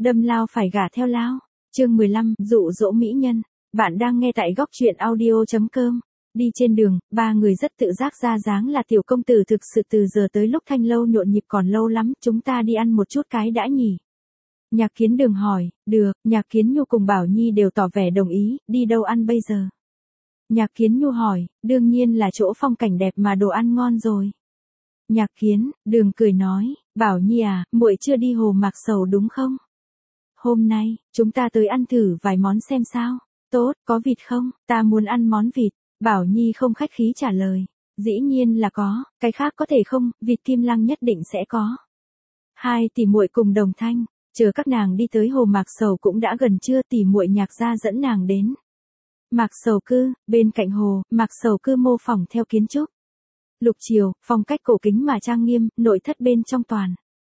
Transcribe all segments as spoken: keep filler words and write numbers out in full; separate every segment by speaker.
Speaker 1: Đâm lao phải gả theo lao. Chương mười lăm, dụ dỗ mỹ nhân. Bạn đang nghe tại góc truyện audio chấm com. Đi trên đường, ba người rất tự giác ra dáng là tiểu công tử thực sự từ giờ tới lúc thanh lâu nhộn nhịp còn lâu lắm, chúng ta đi ăn một chút cái đã nhỉ. Nhạc Kiến Đường hỏi, được, Nhạc Kiến Nhu cùng Bảo Nhi đều tỏ vẻ đồng ý, đi đâu ăn bây giờ? Nhạc Kiến Nhu hỏi, đương nhiên là chỗ phong cảnh đẹp mà đồ ăn ngon rồi. Nhạc Kiến Đường cười nói, Bảo Nhi à, muội chưa đi Hồ Mạc Sầu đúng không? Hôm nay, chúng ta tới ăn thử vài món xem sao. Tốt, có vịt không? Ta muốn ăn món vịt. Bảo Nhi không khách khí trả lời. Dĩ nhiên là có, cái khác có thể không, vịt Kim Lăng nhất định sẽ có. Hai tỷ muội cùng đồng thanh, chờ các nàng đi tới Hồ Mạc Sầu cũng đã gần trưa, tỷ muội Nhạc gia dẫn nàng đến. Mạc Sầu Cư, bên cạnh hồ, Mạc Sầu Cư mô phỏng theo kiến trúc. Lục triều, phong cách cổ kính mà trang nghiêm, nội thất bên trong toàn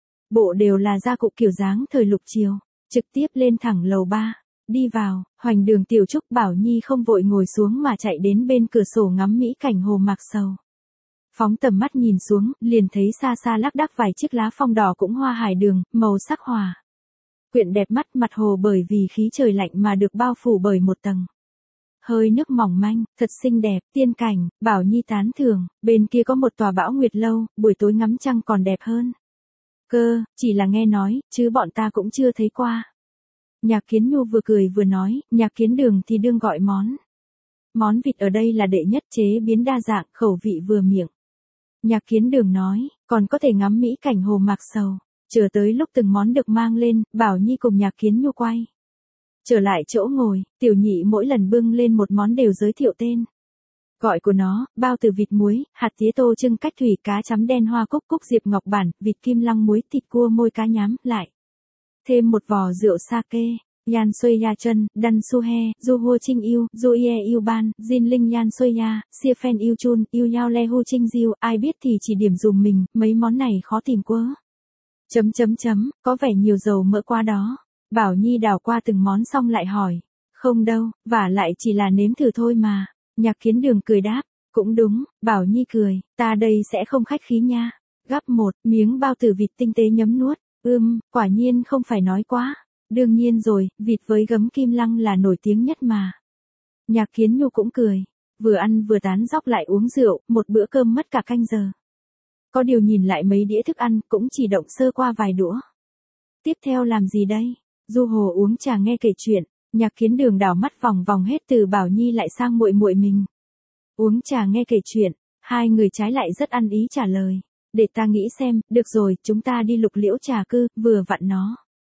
Speaker 1: bộ đều là gia cụ kiểu dáng thời lục triều. Trực tiếp lên thẳng lầu ba, đi vào, hoành đường tiểu trúc. Bảo Nhi không vội ngồi xuống mà chạy đến bên cửa sổ ngắm mỹ cảnh Hồ Mạc Sầu. Phóng tầm mắt nhìn xuống, liền thấy xa xa lác đác vài chiếc lá phong đỏ cũng hoa hải đường, màu sắc hòa quyện đẹp mắt. Mặt hồ bởi vì khí trời lạnh mà được bao phủ bởi một tầng hơi nước mỏng manh, thật xinh đẹp, tiên cảnh. Bảo Nhi tán thưởng, bên kia có một tòa Bão Nguyệt lâu, buổi tối ngắm trăng còn đẹp hơn. Cơ, chỉ là nghe nói, chứ bọn ta cũng chưa thấy qua. Nhạc Kiến Nhu vừa cười vừa nói, Nhạc Kiến Đường thì đương gọi món. Món vịt ở đây là đệ nhất, chế biến đa dạng, khẩu vị vừa miệng. Nhạc Kiến Đường nói, còn có thể ngắm mỹ cảnh Hồ Mạc Sầu. Chờ tới lúc từng món được mang lên, Bảo Nhi cùng Nhạc Kiến Nhu quay trở lại chỗ ngồi, tiểu nhị mỗi lần bưng lên một món đều giới thiệu tên gọi của nó, bao từ vịt muối, hạt tía tô trưng cách thủy, cá chấm đen hoa cúc cúc diệp ngọc bản, vịt Kim Lăng muối, thịt cua môi cá nhám, lại thêm một vò rượu sake. Yan Xuôi Ya Chân, Đan Su He, Du Hua Trinh Yêu, Du Ye Yêu Ban, Jin Linh Yan Xuôi Ya, Sia Phen Yêu Chun, Yêu Yao Le Hu Trinh Diêu, ai biết thì chỉ điểm dùm mình, mấy món này khó tìm quá. Chấm chấm chấm, có vẻ nhiều dầu mỡ qua đó. Bảo Nhi đảo qua từng món xong lại hỏi. Không đâu, vả lại chỉ là nếm thử thôi mà. Nhạc Kiến Đường cười đáp. Cũng đúng, Bảo Nhi cười, ta đây sẽ không khách khí nha. Gắp một miếng bao tử vịt tinh tế nhấm nuốt. Ưm, quả nhiên không phải nói quá. Đương nhiên rồi, vịt với gấm Kim Lăng là nổi tiếng nhất mà. Nhạc Kiến Nhu cũng cười. Vừa ăn vừa tán dóc lại uống rượu, một bữa cơm mất cả canh giờ. Có điều nhìn lại mấy đĩa thức ăn cũng chỉ động sơ qua vài đũa. Tiếp theo làm gì đây? Du hồ uống trà nghe kể chuyện. Nhạc Kiến Đường đảo mắt vòng vòng hết từ Bảo Nhi lại sang muội muội mình. Uống trà nghe kể chuyện, hai người trái lại rất ăn ý trả lời. Để ta nghĩ xem, được rồi, chúng ta đi Lục Liễu Trà Cư, vừa vặn nó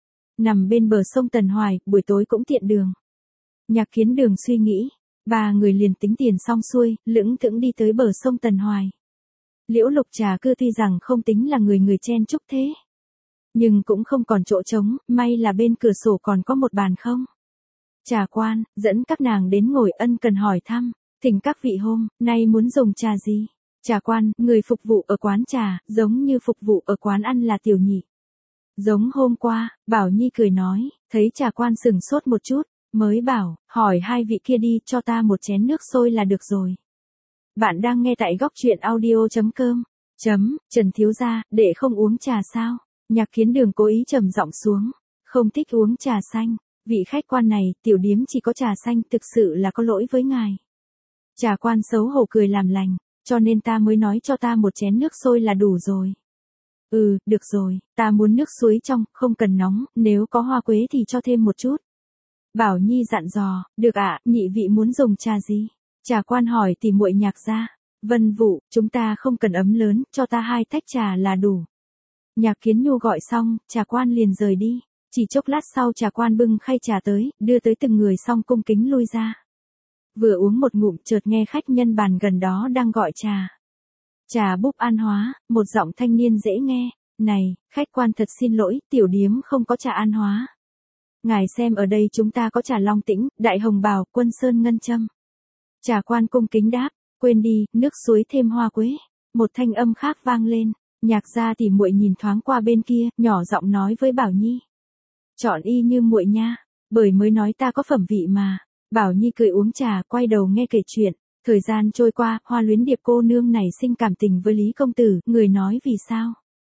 Speaker 1: nằm bên bờ sông Tần Hoài, buổi tối cũng tiện đường. Nhạc Kiến Đường suy nghĩ, ba người liền tính tiền xong xuôi, lững thững đi tới bờ sông Tần Hoài. Liễu Lục Trà Cư tuy rằng không tính là người người chen chúc thế, nhưng cũng không còn chỗ trống, may là bên cửa sổ còn có một bàn không. Trà quan, dẫn các nàng đến ngồi ân cần hỏi thăm, thỉnh các vị hôm nay muốn dùng trà gì? Trà quan, người phục vụ ở quán trà, giống như phục vụ ở quán ăn là tiểu nhị. Giống hôm qua, Bảo Nhi cười nói, thấy trà quan sừng sốt một chút, mới bảo, hỏi hai vị kia đi, cho ta một chén nước sôi là được rồi. Bạn đang nghe tại góc truyện audio chấm com. Chấm, Trần thiếu gia, đệ không uống trà sao? Nhạc Kiến Đường cố ý trầm giọng xuống, không thích uống trà xanh. Vị khách quan này, tiểu điếm chỉ có trà xanh, thực sự là có lỗi với ngài. Trà quan xấu hổ cười làm lành, cho nên ta mới nói cho ta một chén nước sôi là đủ rồi. Ừ, được rồi, ta muốn nước suối trong, không cần nóng, nếu có hoa quế thì cho thêm một chút. Bảo Nhi dặn dò, được ạ, nhị vị muốn dùng trà gì? Trà quan hỏi tỷ muội Nhạc gia. Vân Vũ, chúng ta không cần ấm lớn, cho ta hai tách trà là đủ. Nhạc Kiến Nhu gọi xong, trà quan liền rời đi. Chỉ chốc lát sau trà quan bưng khay trà tới, đưa tới từng người xong cung kính lui ra. Vừa uống một ngụm chợt nghe khách nhân bàn gần đó đang gọi trà. Trà búp An Hóa, một giọng thanh niên dễ nghe. Này, khách quan thật xin lỗi, tiểu điếm không có trà An Hóa. Ngài xem ở đây chúng ta có trà Long Tĩnh, Đại Hồng Bào, Quân Sơn Ngân Châm. Trà quan cung kính đáp, quên đi, nước suối thêm hoa quế. Một thanh âm khác vang lên. Nhạc gia tỷ muội nhìn thoáng qua bên kia, nhỏ giọng nói với Bảo Nhi. Chọn y như muội nha, bởi mới nói ta có phẩm vị mà. Bảo Nhi cười uống trà, quay đầu nghe kể chuyện. Thời gian trôi qua, Hoa Luyến Điệp cô nương này sinh cảm tình với Lý công tử, người nói vì sao?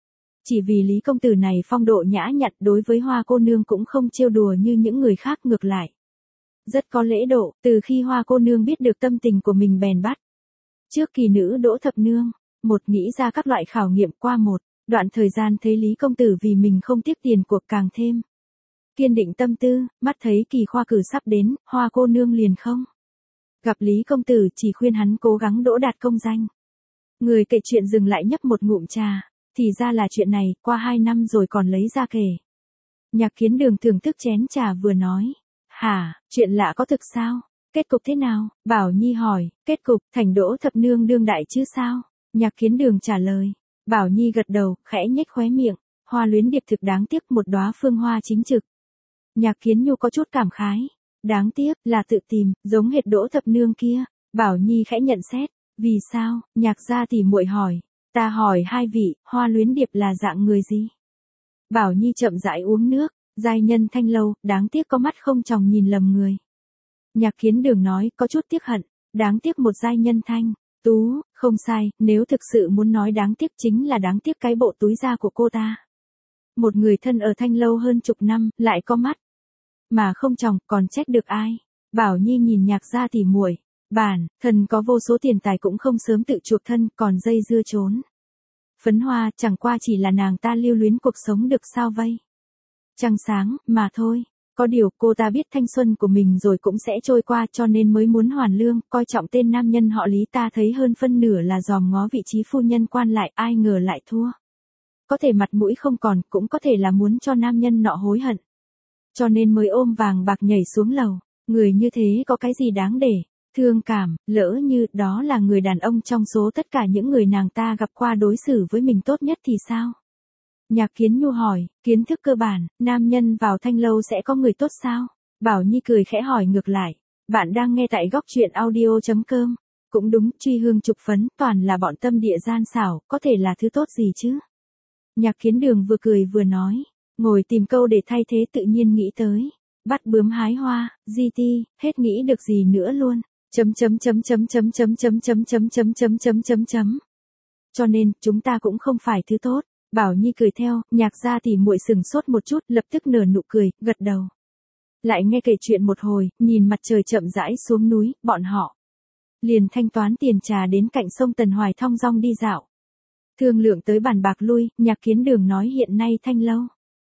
Speaker 1: Chỉ vì Lý công tử này phong độ nhã nhặn, đối với Hoa cô nương cũng không trêu đùa như những người khác, ngược lại rất có lễ độ. Từ khi Hoa cô nương biết được tâm tình của mình bèn bắt trước kỳ nữ Đỗ Thập Nương, một nghĩ ra các loại khảo nghiệm. Qua một đoạn thời gian thấy Lý công tử vì mình không tiếc tiền cuộc, càng thêm kiên định tâm tư. Mắt thấy kỳ khoa cử sắp đến, Hoa cô nương liền không gặp Lý công tử, chỉ khuyên hắn cố gắng đỗ đạt công danh. Người kể chuyện dừng lại nhấp một ngụm trà, thì ra là chuyện này, qua hai năm rồi còn lấy ra kể. Nhạc Kiến Đường thưởng thức chén trà vừa nói, hả, chuyện lạ có thực sao? Kết cục thế nào? Bảo Nhi hỏi. Kết cục, thành Đỗ Thập Nương đương đại chứ sao? Nhạc Kiến Đường trả lời. Bảo Nhi gật đầu, khẽ nhếch khóe miệng. Hoa luyến điệp thực đáng tiếc, một đóa phương hoa chính trực. Nhạc Kiến Nhu có chút cảm khái. Đáng tiếc, là tự tìm, giống hệt Đỗ Thập Nương kia. Bảo Nhi khẽ nhận xét. Vì sao? Nhạc gia tỷ muội hỏi. Ta hỏi hai vị, Hoa luyến điệp là dạng người gì? Bảo Nhi chậm rãi uống nước. Giai nhân thanh lâu, đáng tiếc có mắt không tròng nhìn lầm người. Nhạc Kiến Đường nói, có chút tiếc hận. Đáng tiếc một giai nhân thanh tú, không sai, nếu thực sự muốn nói đáng tiếc chính là đáng tiếc cái bộ túi da của cô ta. Một người thân ở thanh lâu hơn chục năm, lại có mắt mà không tròng, còn trách được ai? Bảo Nhi nhìn Nhạc gia tỉ muội. Bản thân có vô số tiền tài cũng không sớm tự chuộc thân, còn dây dưa trốn phấn hoa, chẳng qua chỉ là nàng ta lưu luyến cuộc sống được sao vây trăng sáng mà thôi. Có điều cô ta biết thanh xuân của mình rồi cũng sẽ trôi qua, cho nên mới muốn hoàn lương, coi trọng tên nam nhân họ Lý. Ta thấy hơn phân nửa là dòm ngó vị trí phu nhân quan lại, ai ngờ lại thua. Có thể mặt mũi không còn, cũng có thể là muốn cho nam nhân nọ hối hận, cho nên mới ôm vàng bạc nhảy xuống lầu. Người như thế có cái gì đáng để thương cảm? Lỡ như đó là người đàn ông trong số tất cả những người nàng ta gặp qua đối xử với mình tốt nhất thì sao? Nhạc Kiến Nhu hỏi. Kiến thức cơ bản, nam nhân vào thanh lâu sẽ có người tốt sao? Bảo Nhi cười khẽ hỏi ngược lại. Bạn đang nghe tại góc truyện audio chấm com. Cũng đúng, truy hương trục phấn, toàn là bọn tâm địa gian xảo, có thể là thứ tốt gì chứ? Nhạc Kiến Đường vừa cười vừa nói. Ngồi tìm câu để thay thế, tự nhiên nghĩ tới bắt bướm hái hoa, gi ti, hết nghĩ được gì nữa luôn. Chấm chấm chấm chấm chấm chấm chấm chấm chấm chấm chấm chấm chấm chấm. Cho nên, chúng ta cũng không phải thứ tốt. Bảo Nhi cười theo. Nhạc gia tỷ muội sừng sốt một chút, lập tức nở nụ cười, gật đầu. Lại nghe kể chuyện một hồi, nhìn mặt trời chậm rãi xuống núi, bọn họ liền thanh toán tiền trà đến cạnh sông Tần Hoài thong dong đi dạo. Thương lượng tới bàn bạc lui, Nhạc Kiến Đường nói hiện nay thanh lâu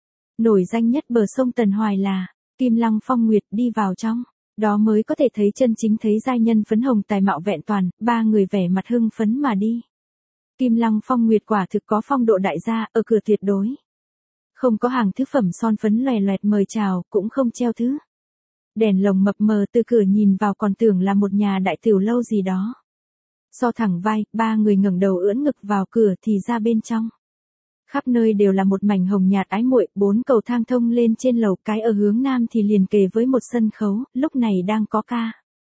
Speaker 1: nổi danh nhất bờ sông Tần Hoài là Kim Lăng Phong Nguyệt, đi vào trong đó mới có thể thấy chân chính thấy giai nhân phấn hồng tài mạo vẹn toàn. Ba người vẻ mặt hưng phấn mà đi. Kim Lăng Phong Nguyệt quả thực có phong độ đại gia, ở cửa tuyệt đối không có hàng thứ phẩm son phấn loè loẹt mời chào, cũng không treo thứ đèn lồng mập mờ, từ cửa nhìn vào còn tưởng là một nhà đại tiểu lâu gì đó. So thẳng vai, ba người ngẩng đầu ưỡn ngực vào cửa thì ra bên trong khắp nơi đều là một mảnh hồng nhạt ái muội. Bốn cầu thang thông lên trên lầu, cái ở hướng nam thì liền kề với một sân khấu, lúc này đang có ca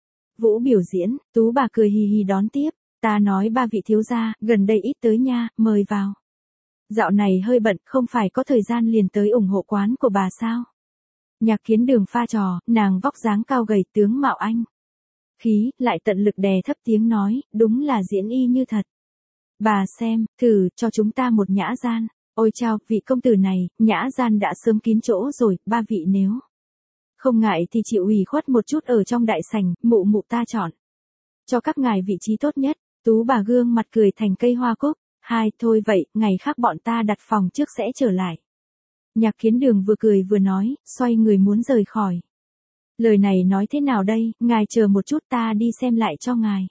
Speaker 1: vũ biểu diễn. Tú bà cười hì hì đón tiếp. Ta nói ba vị thiếu gia, gần đây ít tới nha, mời vào. Dạo này hơi bận, không phải có thời gian liền tới ủng hộ quán của bà sao? Nhạc Kiến Đường pha trò, nàng vóc dáng cao gầy, tướng mạo anh khí, lại tận lực đè thấp tiếng nói, đúng là diễn y như thật. Bà xem, thử, cho chúng ta một nhã gian. Ôi chao, vị công tử này, nhã gian đã sớm kín chỗ rồi, ba vị nếu không ngại thì chịu ủy khuất một chút ở trong đại sảnh, mụ mụ ta chọn cho các ngài vị trí tốt nhất. Tú bà gương mặt cười thành cây hoa cúc. Hai, thôi vậy, ngày khác bọn ta đặt phòng trước sẽ trở lại. Nhạc Kiến Đường vừa cười vừa nói, xoay người muốn rời khỏi. Lời này nói thế nào đây, ngài chờ một chút, ta đi xem lại cho ngài.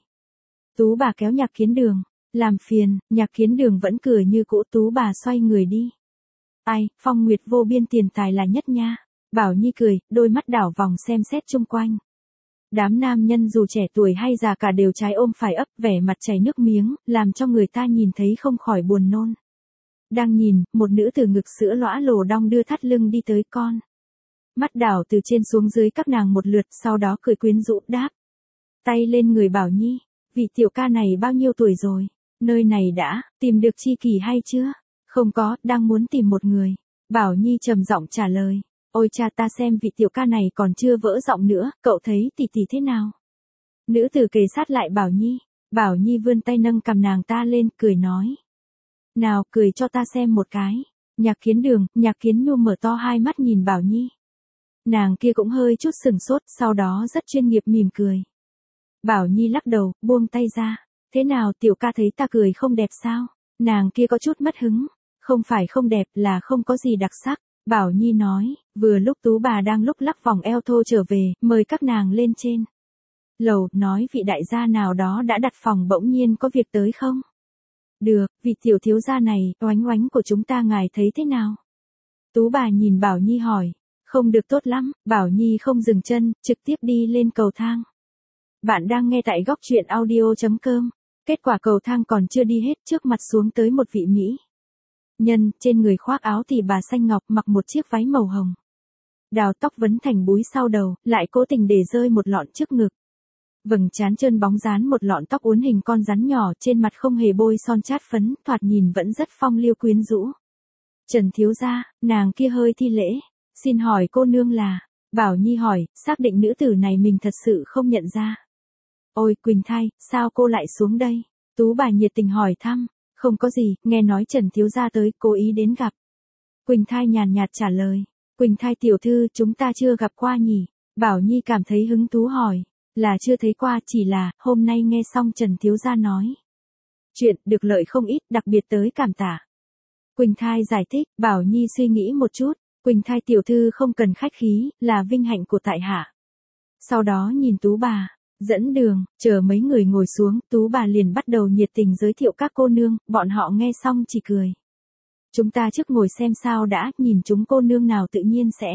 Speaker 1: Tú bà kéo Nhạc Kiến Đường. Làm phiền. Nhạc Kiến Đường vẫn cười như cũ. Tú bà xoay người đi. Ai, Phong Nguyệt vô biên tiền tài là nhất nha. Bảo Nhi cười, đôi mắt đảo vòng xem xét chung quanh. Đám nam nhân dù trẻ tuổi hay già cả đều trái ôm phải ấp, vẻ mặt chảy nước miếng, làm cho người ta nhìn thấy không khỏi buồn nôn. Đang nhìn, một nữ tử ngực sữa lõa lồ đong đưa thắt lưng đi tới, con mắt đảo từ trên xuống dưới các nàng một lượt, sau đó cười quyến rũ đáp tay lên người Bảo Nhi. Vị tiểu ca này bao nhiêu tuổi rồi? Nơi này đã tìm được tri kỷ hay chưa? Không có, đang muốn tìm một người. Bảo Nhi trầm giọng trả lời. Ôi cha, ta xem vị tiểu ca này còn chưa vỡ giọng nữa, cậu thấy tỷ tỷ thế nào? Nữ tử kề sát lại Bảo Nhi. Bảo Nhi vươn tay nâng cằm nàng ta lên, cười nói. Nào cười cho ta xem một cái. Nhạc Kiến Đường, Nhạc Kiến Nhu mở to hai mắt nhìn Bảo Nhi. Nàng kia cũng hơi chút sừng sốt, sau đó rất chuyên nghiệp mỉm cười. Bảo Nhi lắc đầu, buông tay ra. Thế nào tiểu ca thấy ta cười không đẹp sao? Nàng kia có chút mất hứng. Không phải không đẹp là không có gì đặc sắc. Bảo Nhi nói, vừa lúc Tú bà đang lúc lắc vòng eo thô trở về, mời các nàng lên trên lầu, nói vị đại gia nào đó đã đặt phòng bỗng nhiên có việc tới không? Được, vị tiểu thiếu gia này, oánh oánh của chúng ta ngài thấy thế nào? Tú bà nhìn Bảo Nhi hỏi, không được tốt lắm, Bảo Nhi không dừng chân, trực tiếp đi lên cầu thang. Bạn đang nghe tại góc truyện audio.com. Kết quả cầu thang còn chưa đi hết, trước mặt xuống tới một vị mỹ nhân, trên người khoác áo tỉ bà xanh ngọc, mặc một chiếc váy màu hồng. Đào tóc vấn thành búi sau đầu, lại cố tình để rơi một lọn trước ngực. Vầng trán trơn bóng dán một lọn tóc uốn hình con rắn nhỏ, trên mặt không hề bôi son chát phấn, thoạt nhìn vẫn rất phong liêu quyến rũ. Trần thiếu gia, nàng kia hơi thi lễ, xin hỏi cô nương là? Bảo Nhi hỏi, xác định nữ tử này mình thật sự không nhận ra. Ôi Quỳnh Thai, sao cô lại xuống đây? Tú bà nhiệt tình hỏi thăm. Không có gì, nghe nói Trần thiếu gia tới, cố ý đến gặp. Quỳnh Thai nhàn nhạt trả lời. Quỳnh Thai tiểu thư, chúng ta chưa gặp qua nhỉ? Bảo Nhi cảm thấy hứng thú hỏi. Là chưa thấy qua, chỉ là, hôm nay nghe xong Trần thiếu gia nói chuyện, được lợi không ít, đặc biệt tới cảm tạ. Quỳnh Thai giải thích, Bảo Nhi suy nghĩ một chút. Quỳnh Thai tiểu thư không cần khách khí, là vinh hạnh của tại hạ. Sau đó nhìn Tú bà, dẫn đường, chờ mấy người ngồi xuống, Tú bà liền bắt đầu nhiệt tình giới thiệu các cô nương, bọn họ nghe xong chỉ cười. Chúng ta trước ngồi xem sao đã, nhìn chúng cô nương nào tự nhiên sẽ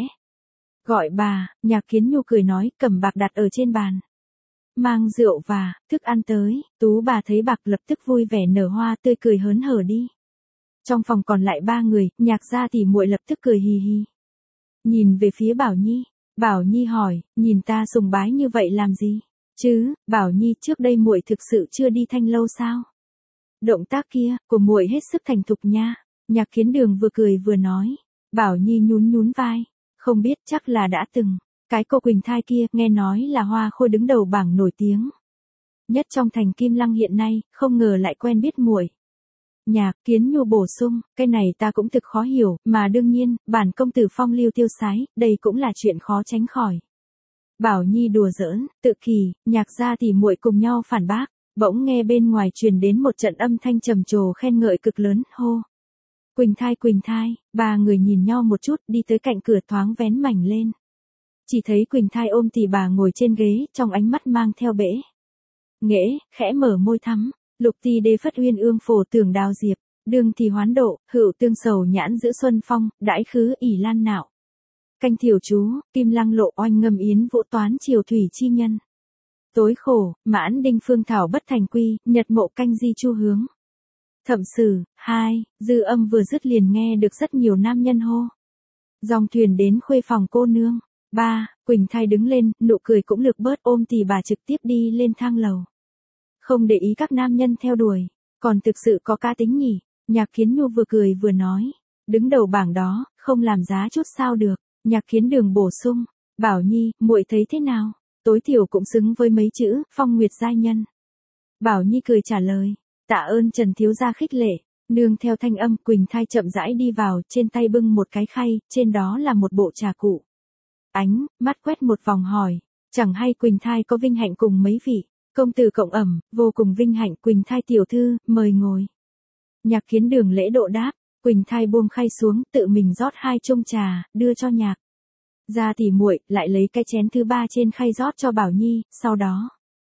Speaker 1: gọi bà. Nhạc Kiến Nhu cười nói, cầm bạc đặt ở trên bàn. Mang rượu và thức ăn tới, Tú bà thấy bạc lập tức vui vẻ nở hoa tươi cười hớn hở đi. Trong phòng còn lại ba người, Nhạc gia tỷ muội lập tức cười hì hì. Nhìn về phía Bảo Nhi, Bảo Nhi hỏi, nhìn ta sùng bái như vậy làm gì? Chứ, Bảo Nhi, trước đây muội thực sự chưa đi Thanh lâu sao? Động tác kia của muội hết sức thành thục nha. Nhạc Kiến Đường vừa cười vừa nói. Bảo Nhi nhún nhún vai, không biết, chắc là đã từng. Cái cô Quỳnh Thai kia, nghe nói là hoa khôi đứng đầu bảng nổi tiếng nhất trong thành Kim Lăng hiện nay, không ngờ lại quen biết muội. Nhạc Kiến Nhu bổ sung, cái này ta cũng thực khó hiểu, mà đương nhiên, bản công tử phong lưu tiêu sái, đây cũng là chuyện khó tránh khỏi. Bảo Nhi đùa giỡn, tự kỳ, Nhạc gia tỷ muội cùng nhau phản bác, bỗng nghe bên ngoài truyền đến một trận âm thanh trầm trồ khen ngợi cực lớn, hô. Quỳnh Thai Quỳnh Thai, ba người nhìn nhau một chút, đi tới cạnh cửa thoáng vén mảnh lên. Chỉ thấy Quỳnh Thai ôm tỷ bà ngồi trên ghế, trong ánh mắt mang theo bể nghễ, khẽ mở môi thắm. Lục ti đế phất uyên ương phổ tưởng đào diệp, đương thì hoán độ, hữu tương sầu nhãn giữ xuân phong, đãi khứ ỉ lan nạo. Canh thiểu chú, Kim Lăng lộ oanh ngâm yến vũ toán triều thủy chi nhân. Tối khổ, mãn đinh phương thảo bất thành quy, nhật mộ canh di chu hướng. Thẩm sử, hai, dư âm vừa dứt liền nghe được rất nhiều nam nhân hô. Dòng thuyền đến khuê phòng cô nương. Ba, Quỳnh Thai đứng lên, nụ cười cũng lược bớt, ôm tỷ bà trực tiếp đi lên thang lầu. Không để ý các nam nhân theo đuổi, còn thực sự có cá tính nhỉ. Nhạc Kiến Nhu vừa cười vừa nói, đứng đầu bảng đó, không làm giá chút sao được. Nhạc Kiến Đường bổ sung, Bảo Nhi, muội thấy thế nào? Tối thiểu cũng xứng với mấy chữ, phong nguyệt giai nhân. Bảo Nhi cười trả lời, tạ ơn Trần thiếu gia khích lệ. Nương theo thanh âm, Quỳnh Thai chậm rãi đi vào, trên tay bưng một cái khay, trên đó là một bộ trà cụ. Ánh mắt quét một vòng hỏi, chẳng hay Quỳnh Thai có vinh hạnh cùng mấy vị công tử cộng ẩm, vô cùng vinh hạnh. Quỳnh Thai tiểu thư, mời ngồi. Nhạc Kiến Đường lễ độ đáp. Quỳnh Thai buông khay xuống, tự mình rót hai chung trà, đưa cho Nhạc gia tỷ muội, lại lấy cái chén thứ ba trên khay rót cho Bảo Nhi, sau đó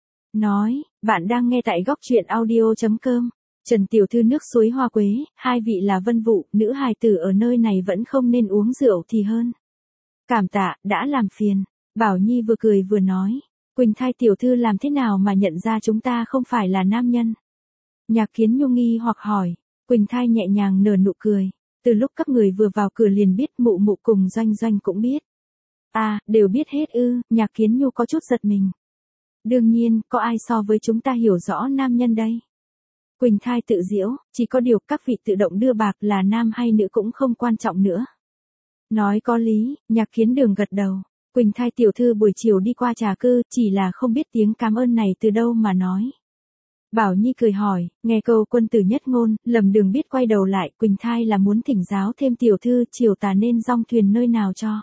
Speaker 1: nói, bạn đang nghe tại góc truyện audio.com. Trần tiểu thư nước suối hoa quế, hai vị là vân vụ, nữ hài tử ở nơi này vẫn không nên uống rượu thì hơn. Cảm tạ, đã làm phiền. Bảo Nhi vừa cười vừa nói, Quỳnh Thai tiểu thư làm thế nào mà nhận ra chúng ta không phải là nam nhân? Nhạc Kiến Nhu nghi hoặc hỏi. Quỳnh Thai nhẹ nhàng nở nụ cười, từ lúc các người vừa vào cửa liền biết, mụ mụ cùng Doanh Doanh cũng biết. À, đều biết hết ư? Nhạc Kiến Nhu có chút giật mình. Đương nhiên, có ai so với chúng ta hiểu rõ nam nhân đây? Quỳnh Thai tự giễu, chỉ có điều các vị tự động đưa bạc là nam hay nữ cũng không quan trọng nữa. Nói có lý, Nhạc Kiến Đường gật đầu. Quỳnh Thai tiểu thư buổi chiều đi qua trà cư, chỉ là không biết tiếng cảm ơn này từ đâu mà nói. Bảo Nhi cười hỏi, nghe câu quân tử nhất ngôn, lầm đường biết quay đầu lại, Quỳnh Thai là muốn thỉnh giáo thêm tiểu thư chiều tà nên dong thuyền nơi nào cho.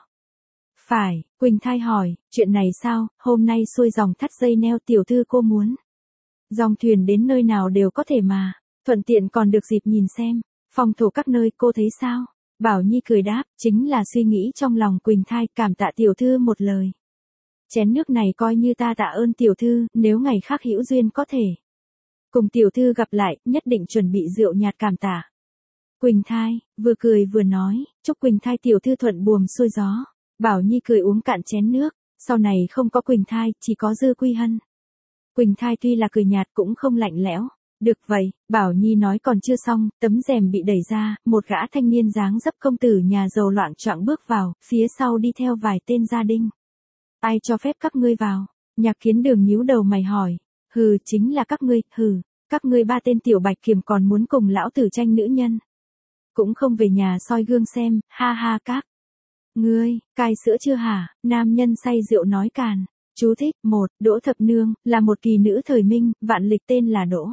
Speaker 1: Phải, Quỳnh Thai hỏi, chuyện này sao, hôm nay xuôi dòng thắt dây neo tiểu thư cô muốn. Dòng thuyền đến nơi nào đều có thể mà, thuận tiện còn được dịp nhìn xem, phong thổ các nơi cô thấy sao? Bảo Nhi cười đáp, chính là suy nghĩ trong lòng Quỳnh Thai, cảm tạ tiểu thư một lời. Chén nước này coi như ta tạ ơn tiểu thư, nếu ngày khác hữu duyên có thể. Cùng tiểu thư gặp lại, nhất định chuẩn bị rượu nhạt cảm tạ. Quỳnh Thai, vừa cười vừa nói, chúc Quỳnh Thai tiểu thư thuận buồm xuôi gió. Bảo Nhi cười uống cạn chén nước, sau này không có Quỳnh Thai, chỉ có Dư Quy Hân. Quỳnh Thai tuy là cười nhạt cũng không lạnh lẽo. Được vậy, Bảo Nhi nói còn chưa xong, tấm rèm bị đẩy ra, một gã thanh niên dáng dấp công tử nhà giàu loạng choạng bước vào, phía sau đi theo vài tên gia đình. Ai cho phép các ngươi vào? Nhạc Kiến Đường nhíu đầu mày hỏi. Hừ, chính là các ngươi, hừ, các ngươi ba tên tiểu bạch kiểm còn muốn cùng lão tử tranh nữ nhân. Cũng không về nhà soi gương xem, ha ha các. Ngươi, cai sữa chưa hả? Nam nhân say rượu nói càn. Chú thích, một, Đỗ Thập Nương, là một kỳ nữ thời Minh, vạn lịch tên là Đỗ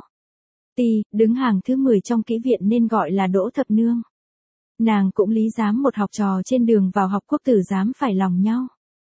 Speaker 1: Ti, đứng hàng thứ mười trong kỹ viện nên gọi là Đỗ Thập Nương. Nàng cũng lý giám một học trò trên đường vào học quốc tử giám phải lòng nhau.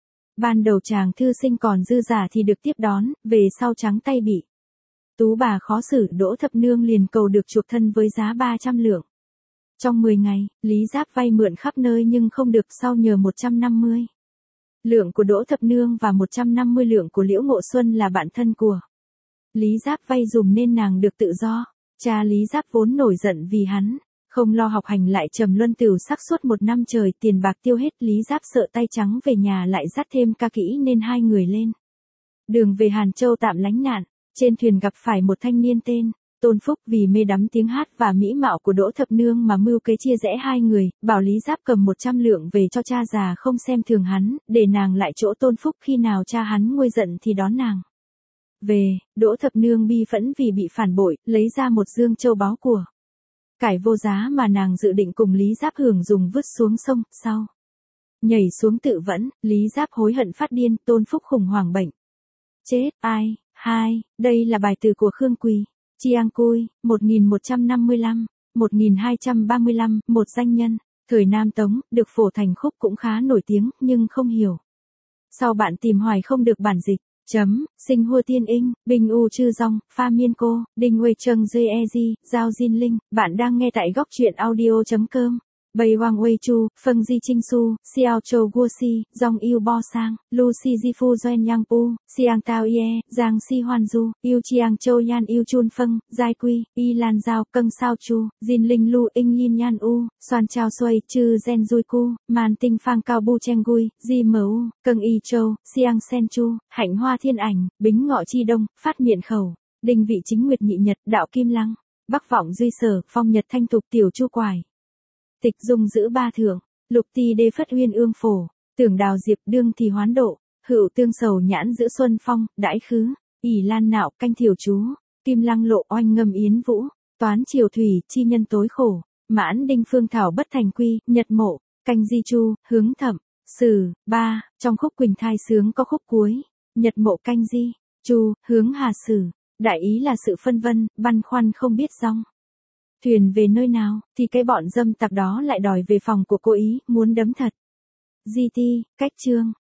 Speaker 1: Ban đầu chàng thư sinh còn dư giả thì được tiếp đón, về sau trắng tay bị tú bà khó xử, Đỗ Thập Nương liền cầu được chuộc thân với giá ba trăm lượng. Trong mười ngày, Lý Giáp vay mượn khắp nơi nhưng không được, sau nhờ một trăm năm mươi lượng của Đỗ Thập Nương và một trăm năm mươi lượng của Liễu Ngộ Xuân là bạn thân của Lý Giáp vay dùm nên nàng được tự do. Cha Lý Giáp vốn nổi giận vì hắn không lo học hành lại trầm luân tửu sắc suốt một năm trời, tiền bạc tiêu hết, Lý Giáp sợ tay trắng về nhà lại dắt thêm ca kỹ nên hai người lên đường về Hàn Châu tạm lánh nạn. Trên thuyền gặp phải một thanh niên tên Tôn Phúc, vì mê đắm tiếng hát và mỹ mạo của Đỗ Thập Nương mà mưu kế chia rẽ hai người, bảo Lý Giáp cầm một trăm lượng về cho cha già không xem thường hắn, để nàng lại chỗ Tôn Phúc, khi nào cha hắn nguôi giận thì đón nàng về. Đỗ Thập Nương bi phẫn vì bị phản bội, lấy ra một dương châu báu của cải vô giá mà nàng dự định cùng Lý Giáp hưởng dùng vứt xuống sông, sau nhảy xuống tự vẫn, Lý Giáp hối hận phát điên, Tôn Phúc khủng hoảng bệnh chết. Ai? Hai, đây là bài từ của Khương Quỳ. Chiang Cui, một nghìn một trăm năm mươi lăm, một nghìn hai trăm ba mươi lăm, một danh nhân, thời Nam Tống, được phổ thành khúc cũng khá nổi tiếng, nhưng không hiểu. Sau bạn tìm hoài không được bản dịch. Chấm, sinh hua tiên inh, bình u chư dòng, pha miên cô, đinh huê trâng dê e di, giao Jin Linh, bạn đang nghe tại góc truyện audio.com. Bầy Hoàng Uê Chu, Phân Di Trinh Su, Xiao Châu Guo Si, Dòng Yêu Bo Sang, Lu Si Di Phu Doen Yang Pu, Siang Tao Ye, Giang Si Hoan Du, Yêu Chiang Châu Yan Yêu Chun Phân, Giai Quy, Y Lan Giao, Câng Sao Chu, Jin Linh Lu Ing Yin Yan U, Soan Chao Xuôi, Chư Gen Dui Cu, Man Tinh Phang Cao Bu Cheng Gui, Di Mu, Câng Y Châu, Siang Sen Chu, Hạnh Hoa Thiên Ảnh, Bính Ngọ Chi Đông, Phát Miện Khẩu, Đinh Vị Chính Nguyệt Nhị Nhật, Đạo Kim Lăng, Bắc Vọng Duy Sở, Phong Nhật Thanh Tục Tiểu Chu Quải. Tịch Dung giữ ba thượng, Lục Ti Đê Phất Uyên Ương Phổ, Tưởng Đào Diệp Đương thì hoán độ, Hữu Tương Sầu Nhãn giữ Xuân Phong, Đãi Khứ, ỷ Lan Nạo Canh Thiểu Chú, Kim Lăng Lộ Oanh Ngâm Yến Vũ, Toán Triều Thủy Chi Nhân Tối Khổ, Mãn Đinh Phương Thảo Bất Thành Quy, Nhật Mộ, Canh Di Chu, Hướng Thẩm, Sử, ba, trong khúc Quỳnh Thai sướng có khúc cuối, Nhật Mộ Canh Di, Chu, Hướng Hà Sử, đại ý là sự phân vân, băn khoăn không biết dong thuyền về nơi nào, thì cái bọn dâm tặc đó lại đòi về phòng của cô ý, muốn đấm thật. Di ti, cách chương.